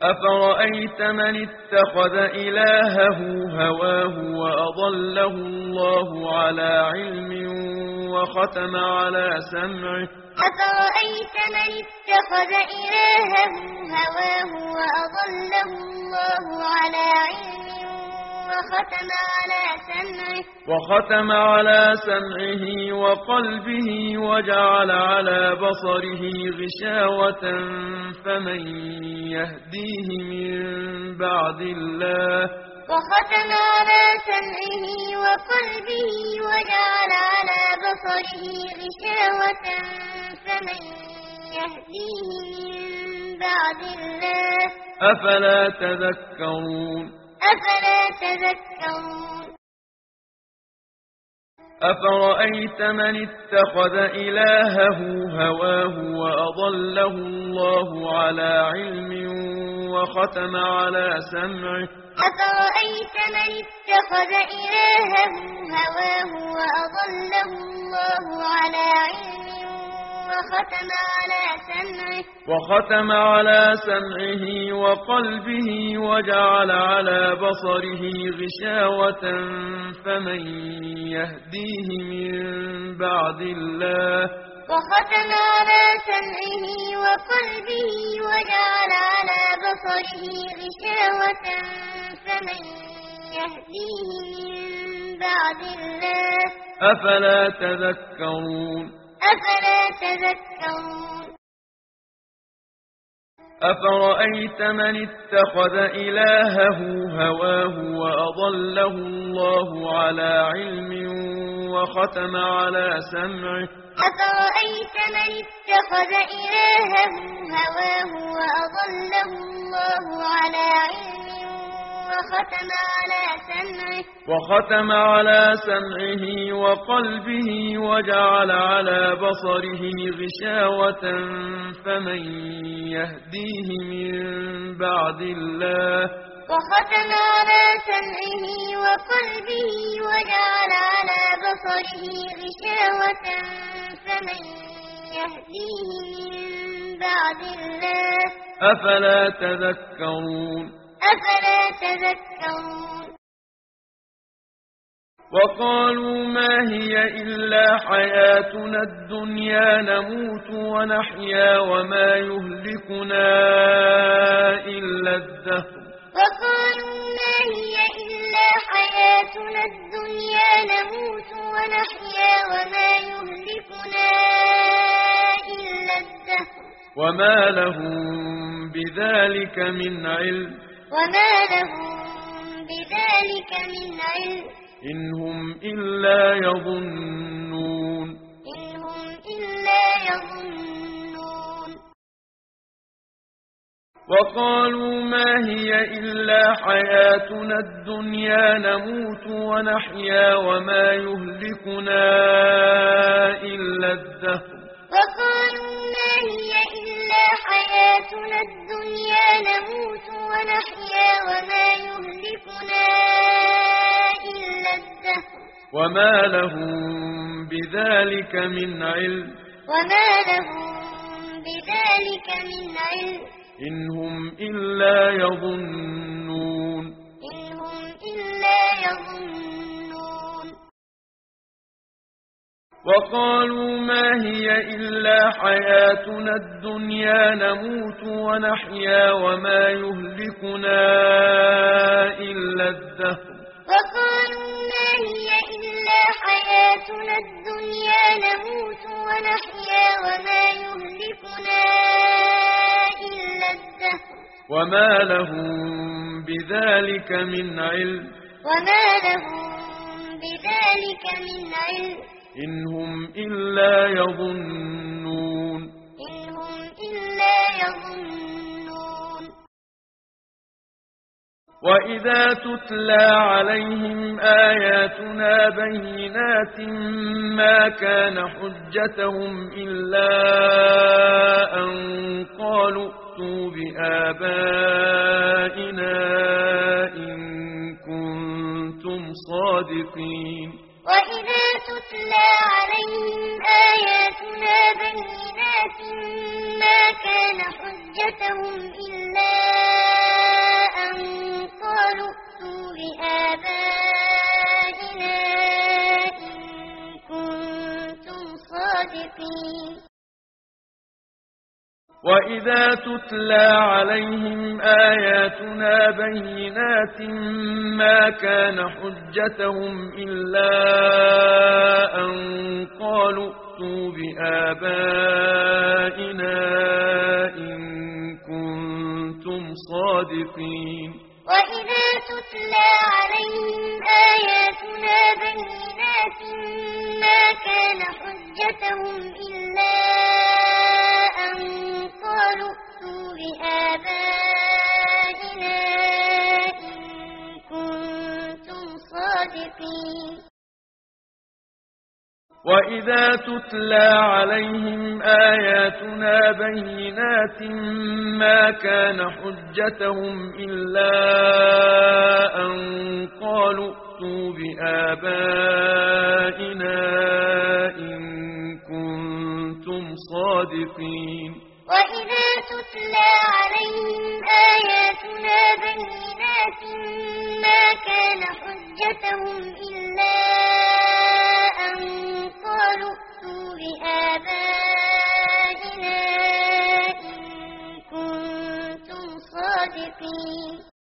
أفرأيت من اتخذ إلهه هواه وأضله الله على علم وختم على سمعه أفرأيت من اتخذ إلهه هواه وأضله الله على علم وختم على سمعه وقلبه وجعل على بصره غشاوة فمن يهديه من بعد الله وختم على سمعه وقلبه وجعل على بصره غشاوة فمن يهديه من بعد الله أفلا تذكرون أفرأيت من اتخذ إلهه هواه وأضله الله على علم وختم على سمعه أفرأيت من اتخذ إلهه هواه وأضله الله على علم وختم على سمعه وقلبه وجعل على بصره غشاوة فمن يهديه من بعد الله وختم على سمعه وقلبه وجعل على بصره غشاوة فمن يهديه من بعد الله أفلا تذكرون أفرأيت من اتخذ إلهه هواه وأضله الله على علم وختم على سمعه أفرأيت من اتخذ إلهه هواه وأضله الله على علم وختم على سمعه وقلبه وجعل على بصره غشاوة فمن يهديه من بعد الله وختم على سمعه وقلبه وجعل على بصره غشاوة فمن يهديه من بعد الله أفلا تذكرون وقالوا ما هي إلا حياتنا الدنيا نموت ونحيا وما يهلكنا إلا الدهر وقالوا ما هي إلا حياتنا الدنيا نموت ونحيا وما يهلكنا إلا الدهر وما لهم بذلك من علم إن هم إلا يظنون وقالوا ما هي إلا حياتنا الدنيا نموت ونحيا وما يهلكنا إلا الدهر وقالوا ما هي إلا حياتنا الدنيا نموت ونحيا وما يهلكنا إلا الدهر وما لهم بذلك من علم إن هم إلا يظنون وقالوا ما هي إلا حياتنا الدنيا نموت ونحيا وما يهلكنا إلا الدهر وقالوا ما هي إلا حياتنا الدنيا نموت ونحيا وما يهلكنا إلا الدهر وما لهم بذلك من علم إن هم إلا يظنون وإذا تتلى عليهم آياتنا بينات ما كان حجتهم إلا أن قالوا ائتوا بآبائنا إن كنتم صادقين وإذا تتلى عليهم آياتنا بينات ما كان حجتهم إلا وإذا تتلى عليهم آياتنا بينات ما كان حجتهم إلا أن قالوا ائتوا بآبائنا إن كنتم صادقين وإذا تتلى عليهم آياتنا بينات ما كان حجتهم إلا أن قالوا ائتوا بآبائنا إن كنتم صادقين وإذا تتلى عليهم آياتنا بينات ما كان حجتهم إلا أن قالوا ائتوا بآبائنا إن كنتم صادقين وإذا تتلى عليهم آياتنا بينات ما كان حجتهم إلا أن قالوا ائتوا بآبائنا إن كنتم صادقين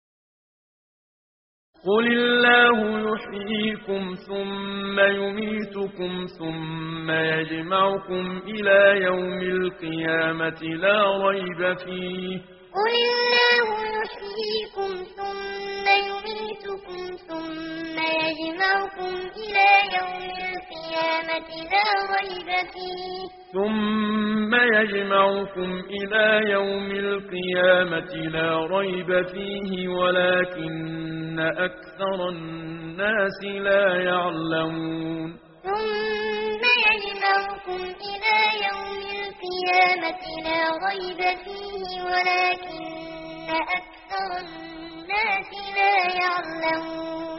قل الله يحييكم ثم يميتكم ثم يجمعكم إلى يوم القيامة لا ريب فيه قل الله يحييكم ثم يميتكم ثم يجمعكم إلى يوم القيامة لا ريب فيه ثم يجمعكم إلى يوم القيامة لا ريب فيه ولكن أكثر الناس لا يعلمون ثم يجمعكم إلى يوم القيامة لا ريب فيه ولكن أكثر الناس لا يعلمون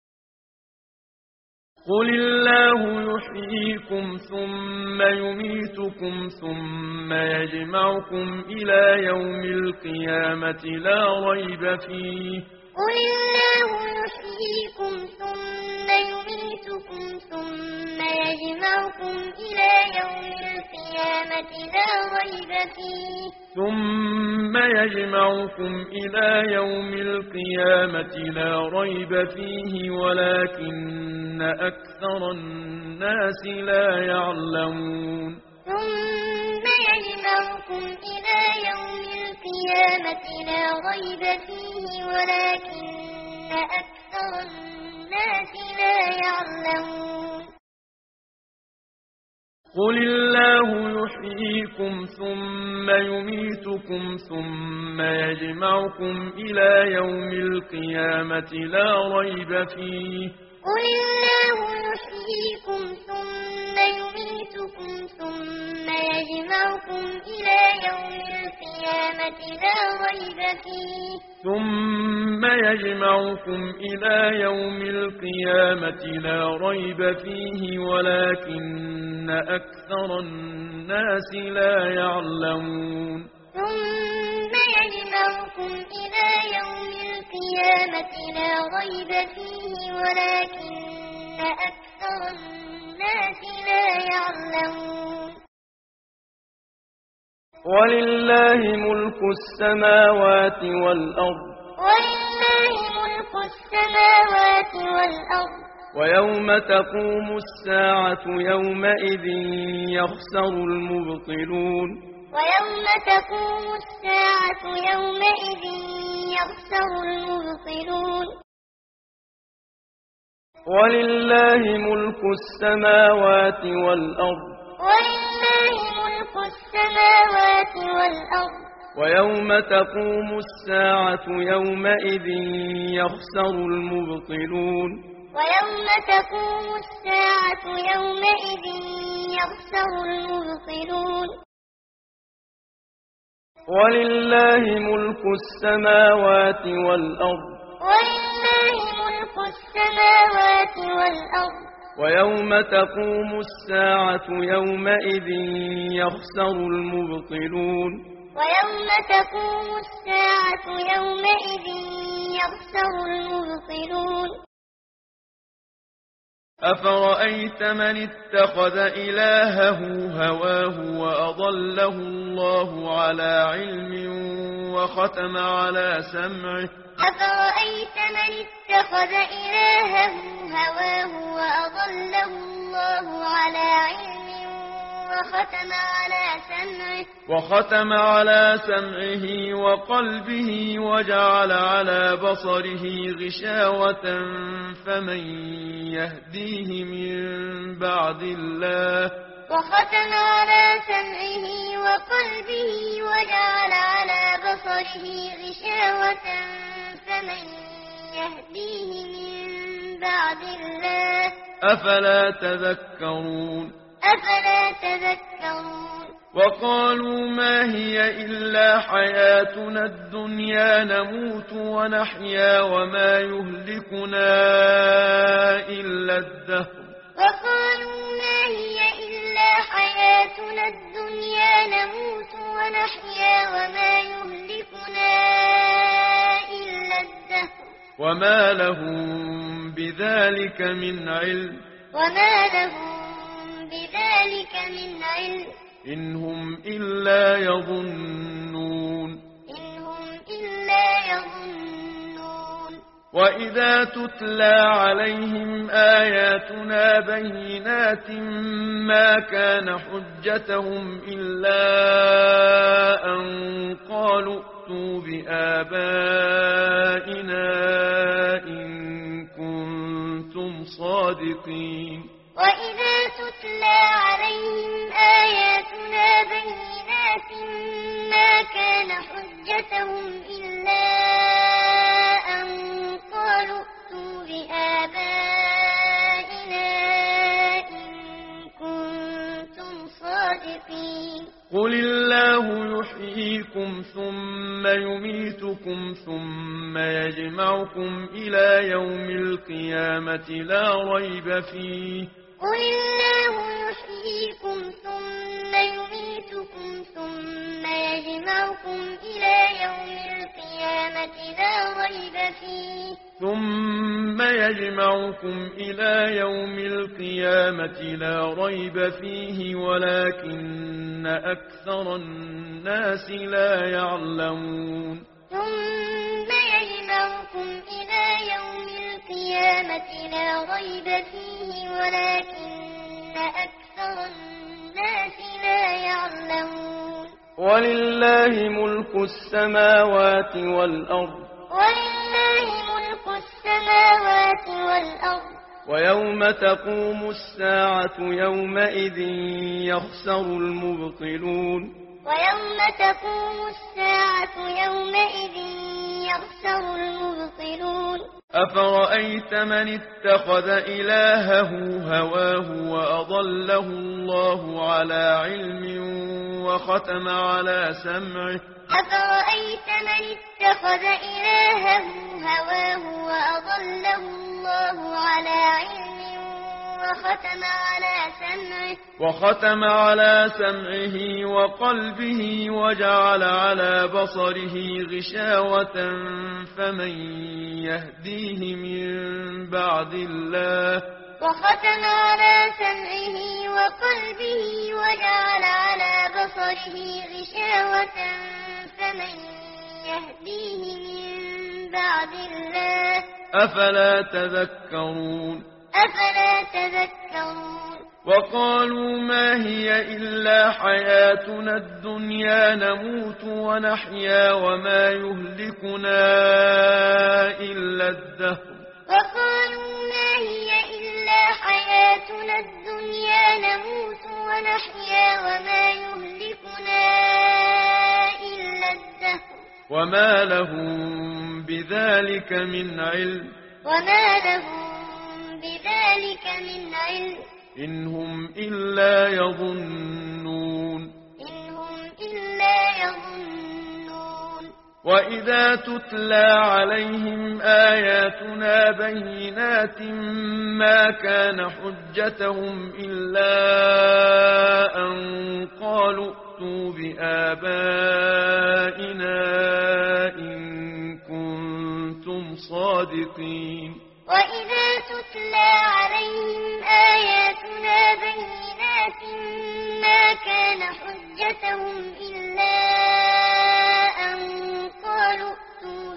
قل الله يحييكم ثم يميتكم ثم يجمعكم إلى يوم القيامة لا ريب فيه قل الله يحييكم ثم يميتكم ثم يجمعكم إلى يوم القيامة لا ريب فيه ثم يجمعكم إلى يوم القيامة لا ريب فيه ولكن أكثر الناس لا يعلمون ثم يجمعكم إلى يوم القيامة لا ريب فيه ولكن أكثر الناس لا يعلمون قل الله يحييكم ثم يميتكم ثم يجمعكم إلى يوم القيامة لا ريب فيه قل الله يحييكم ثم يميتكم ثم يجمعكم إلى يوم القيامة لا ريب فيه ثم يجمعكم إلى يوم القيامة لا ريب فيه ولكن أكثر الناس لا يعلمون ثم يجمعكم إلى يوم القيامة لا ريب فيه ولكن أكثر الناس لا يعلمون ولله ملك السماوات والأرض ولله ملك السماوات والأرض ويوم تقوم الساعة يومئذ يخسر المبطلون ويوم تقوم الساعة يومئذ يخسر المبطلون ولله ملك السماوات والأرض ولله ملك السماوات والأرض ويوم تقوم الساعة يومئذ يخسر المبطلون ويوم تقوم الساعة يومئذ يخسر المبطلون ولله ملك السماوات والأرض ولله ملك السماوات والأرض ويوم تقوم الساعة يومئذ يخسر المبطلون ويوم تقوم الساعة يومئذ يخسر المبطلون أفرأيت من اتخذ إلهه هواه وأضله الله على علم وختم على سمعه أفرأيت من اتخذ إلهه هواه وأضله الله على علم وختم على سمعه وقلبه وجعل على بصره غشاوة فمن يهديه من بعد الله وختم على سمعه وقلبه وجعل على بصره غشاوة فمن يهديه من بعد الله أفلا تذكرون وقالوا ما هي إلا حياتنا الدنيا نموت ونحيا وما يهلكنا إلا الدهر وقالوا ما هي إلا حياتنا الدنيا نموت ونحيا وما يهلكنا إلا الدهر وما لهم بذلك من علم إن هم إلا يظنون وإذا تتلى عليهم آياتنا بينات ما كان حجتهم إلا أن قالوا ائتوا بآبائنا إن كنتم صادقين وإذا تتلى عليهم آياتنا بينات ما كان حجتهم إلا أن قالوا ائتوا بآبائنا إن كنتم صادقين قل الله يحييكم ثم يميتكم ثم يجمعكم إلى يوم القيامة لا ريب فيه قل الله يحييكم ثم يميتكم ثم يجمعكم إلى يوم القيامة لا ريب فيه ولكن أكثر الناس لا يعلمون ثم يجمعكم إلى يوم القيامة لا ريب فيه ولكن أكثر الناس لا يعلمون ولله ملك السماوات والأرض ويوم تقوم الساعة يومئذ يخسر المبطلون أفرأيت من اتخذ إلهه هواه وأضله الله على علم وختم على سمعه وختم على سمعه وقلبه وجعل على بصره غشاوة فمن يهديه من بعد الله وختم على سمعه وقلبه وجعل على بصره غشاوة فمن يهديه من بعد الله أفلا تذكرون وقالوا ما هي إلا حياتنا الدنيا نموت ونحيا وما يهلكنا إلا الدهر وقالوا ما هي إلا حياتنا الدنيا نموت ونحيا وما يهلكنا إلا الدهر وما لهم بذلك من علم إن هم إلا يظنون وإذا تتلى عليهم آياتنا بينات ما كان حجتهم إلا أن قالوا ائتوا بآبائنا إن كنتم صادقين وإذا تتلى عليهم آياتنا بينات ما كان حجتهم إلا أن قالوا ائتوا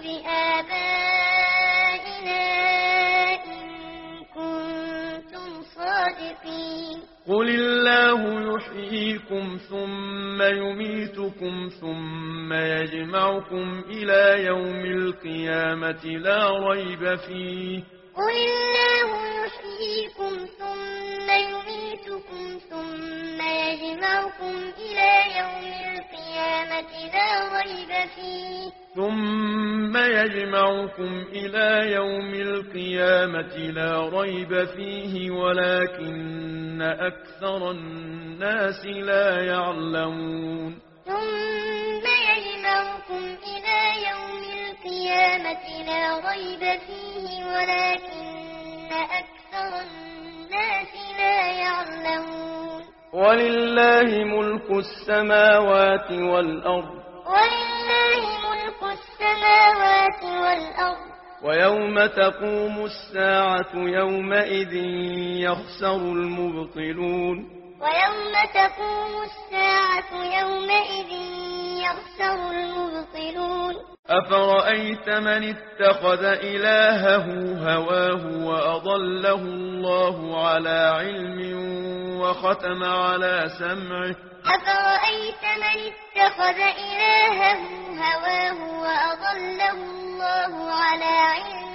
بآبائنا إن كنتم صادقين قل الله يحييكم ثم يميتكم ثم يجمعكم إلى يوم القيامة لا ريب فيه قل الله يحييكم ثم يميتكم ثم يجمعكم إلى يوم القيامة لا ريب فيه ثم يجمعكم إلى يوم القيامة لا ريب فيه ولكن أكثر الناس لا يعلمون ثم يجمعكم إلى يوم القيامة لا ريب فيه ولكن أكثر الناس لا يعلمون ولله ملك السماوات والأرض ولله ملك السماوات والأرض ويوم تقوم الساعة يومئذ يخسر المبطلون ويوم تقوم الساعة يومئذ يخسر المبطلون أفرأيت من اتخذ إلهه هواه وأضله الله على علم وختم على سمعه أفرأيت من اتخذ إلهه هواه وأضله الله على علم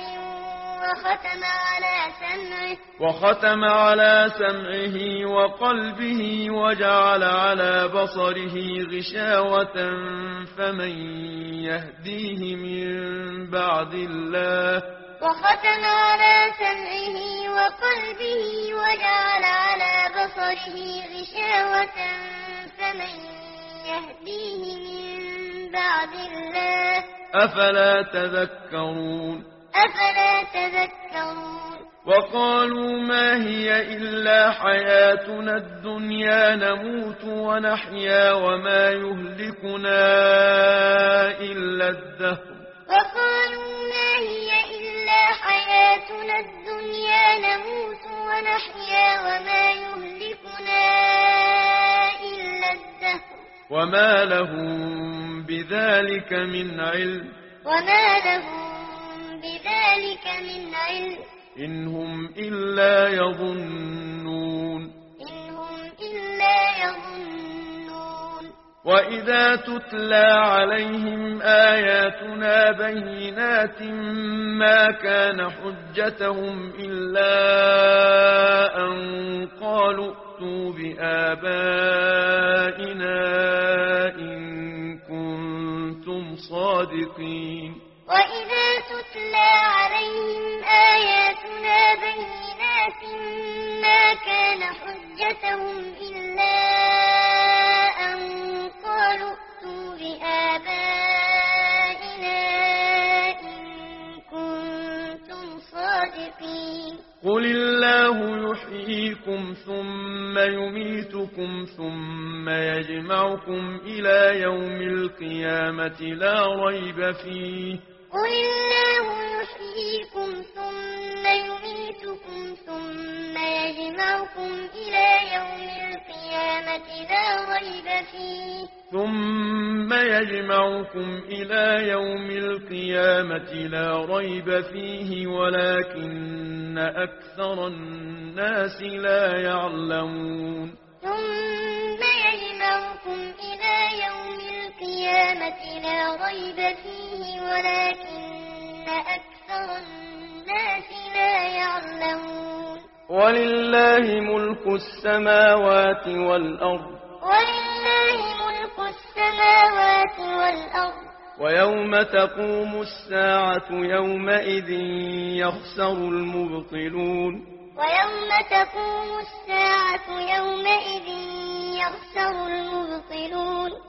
وختم على سمعه وقلبه وجعل على بصره غشاوة فمن يهديه من بعد الله وختم على سمعه وقلبه وجعل على بصره غشاوة فمن يهديه من بعد الله أفلا تذكرون وقالوا ما هي إلا حياتنا الدنيا نموت ونحيا وما يهلكنا إلا الدهر وقالوا ما هي إلا حياتنا الدنيا نموت ونحيا وما يهلكنا إلا الدهر وما لهم بذلك من علم إن هم إلا يظنون وإذا تتلى عليهم آياتنا بينات ما كان حجتهم إلا أن قالوا ائتوا بآبائنا إن كنتم صادقين وإذا تتلى عليهم آياتنا بينات ما كان حجتهم إلا أن قالوا ائتوا بآبائنا إن كنتم صادقين قل الله يحييكم ثم يميتكم ثم يجمعكم إلى يوم القيامة لا ريب فيه قل الله يحييكم ثم يميتكم ثم يجمعكم إلى يوم القيامة لا ريب فيه ثم يجمعكم إلى يوم القيامة لا ريب فيه ولكن أكثر الناس لا يعلمون ثم يجمعكم إلى يوم القيامة لا ريب فيه ولكن أكثر الناس لا يعلمون ولله ملك السماوات والأرض ويوم تقوم الساعة يومئذ يخسر المبطلون ويوم تقوم الساعة يومئذ يخسر المبطلون